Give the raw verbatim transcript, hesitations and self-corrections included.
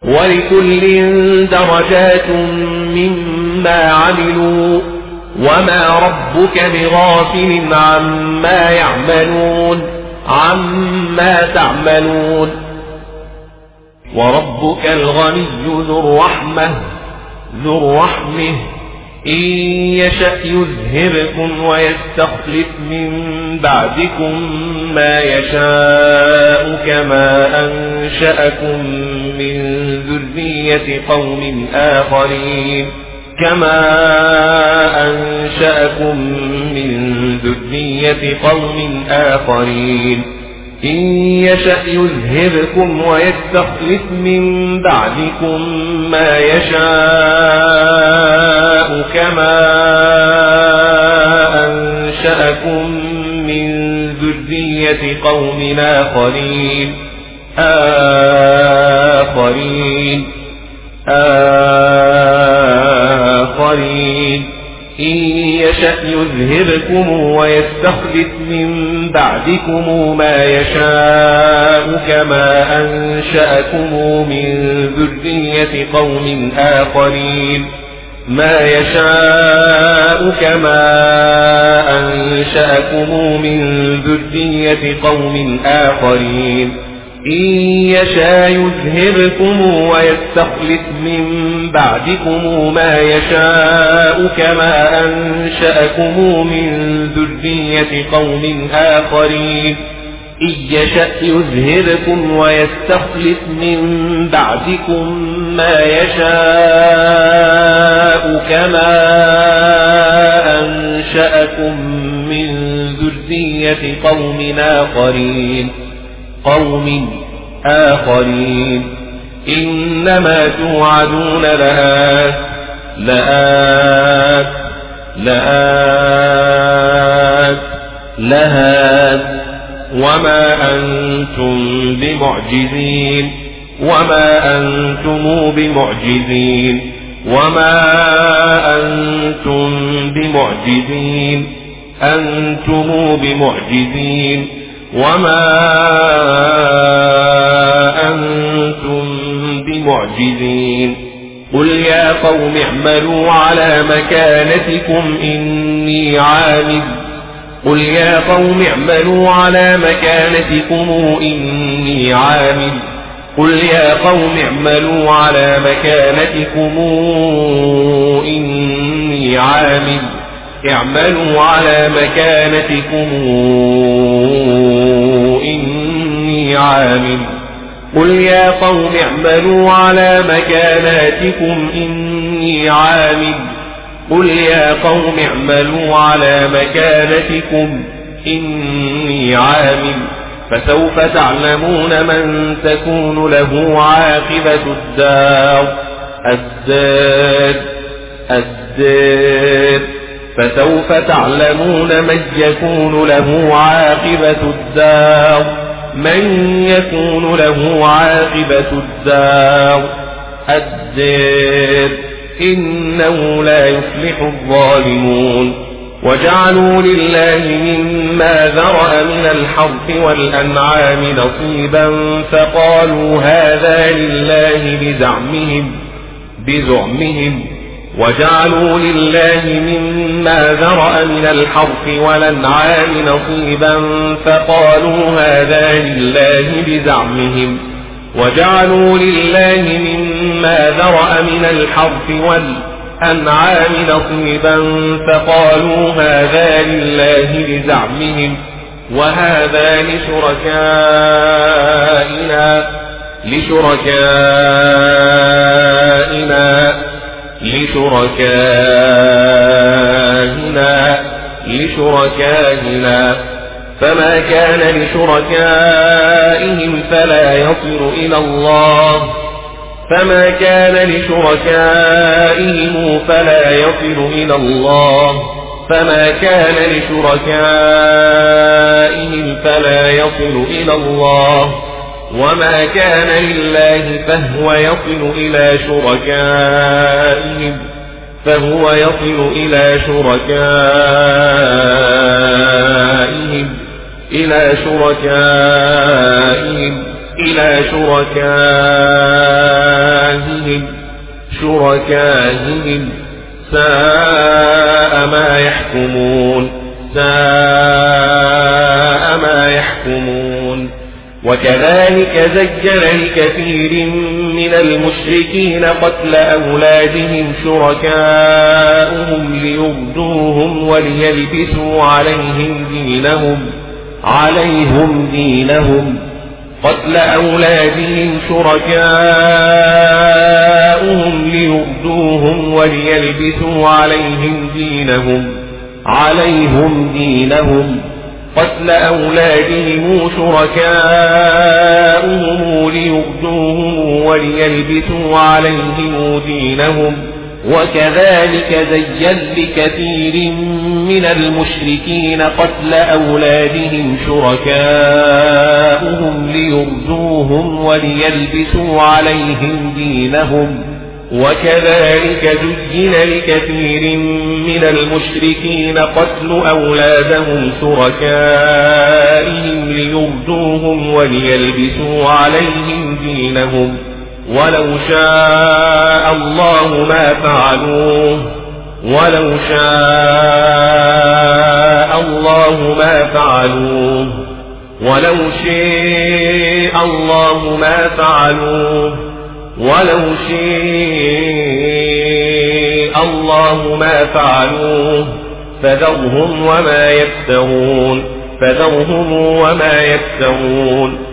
ولكل درجات مما عملوا وما ربك بغافل عما يعملون عما تعملون وربك الغني ذو الرحمة ذو الرحمة إن يشأ يذهبكم ويستخلف من بعدكم ما يشاء كما أنشأكم من ذرية قوم آخرين كما أنشأكم من ذرية قوم آخرين إن يشأ يذهبكم ويستخلف من بعدكم ما يشاء كما أنشأكم من ذرية قوم آخرين آخرين آخرين إن يشأ يذهبكم ويستخلف من بعدكم ما يشاء كما أنشأكم من ذرية قوم آخرين ما يشاء كما أنشأكم من ذرية قوم آخرين إن يشاء يذهبكم ويستخلف من بعدكم ما يشاء كما أنشأكم من ذرية قوم آخرين إن يشأ يذهبكم ويستخلف من بعدكم ما يشاء كما أنشأكم من ذرية قوم آخرين قوم آخرين إنما توعدون لآت لآت لآت لآت وما أنتم بمعجزين وما أنتم بمعجزين وما أنتم بمعجزين أنتم بمعجزين وما أنتم بمعجزين قل يا قوم اعملوا على مكانتكم إني عامل قل يا قوم اعملوا على مكانتكم إني عامل قل يا قوم اعملوا على مكانتكم إني عامل اعملوا على مكانتكم إني عامل قل يا قوم اعملوا على مكاناتكم إني عامل قل يا قوم اعملوا على مكانتكم إني عامل فسوف تعلمون من تكون له عاقبة الدار الدار الدار فسوف تعلمون من يكون له عاقبة الدار من يكون له عاقبة الدار الدار إنه لا يفلح الظالمون وجعلوا لله مما ذرأ من الحرث والأنعام نصيبا فقالوا هذا لله بزعمهم بزعمهم وجعلوا لله مما ذرأ من الحرث والأنعام نصيبا فقالوا هذا لله بزعمهم وجعلوا لله مما ذرأ من الحرث والأنعام نصيبا فقالوا هذا لله بزعمهم وهذا لشركائنا لشركائنا لشركائنا لشركائنا فما كان لشركائهم فلا يصل إلى الله فما كان لشركائهم فلا يصل إلى الله فما كان لشركائهم فلا يصل إلى الله وما كان لله فهو يصل إلى شركائهم فهو يصل إلى شركائهم إلى شركائهم إلى شركائهم شركائهم ساء ما يحكمون ساء ما يحكمون. وكذلك زين لكثير من المشركين قتل أولادهم شركاؤهم ليردوهم وليلبسوا عليهم دينهم عليهم دينهم قتل أولادهم شركاؤهم ليردوهم وليلبسوا عليهم دينهم عليهم دينهم قتل أولادهم شركاؤهم ليردوهم وليلبسوا عليهم دينهم. وكذلك زين لكثير من المشركين قتل أولادهم شركاؤهم ليردوهم وليلبسوا عليهم دينهم. وكذلك زين لكثير من المشركين قتل أولادهم شركائهم ليردوهم وليلبسوا عليهم دينهم ولو شاء الله ما فعلوه ولو شاء الله ما فعلوه ولو شاء الله ما فعلوه ولو شاء الله ما فعلوه فذرهم وما يفترون فذرهم وما يفترون.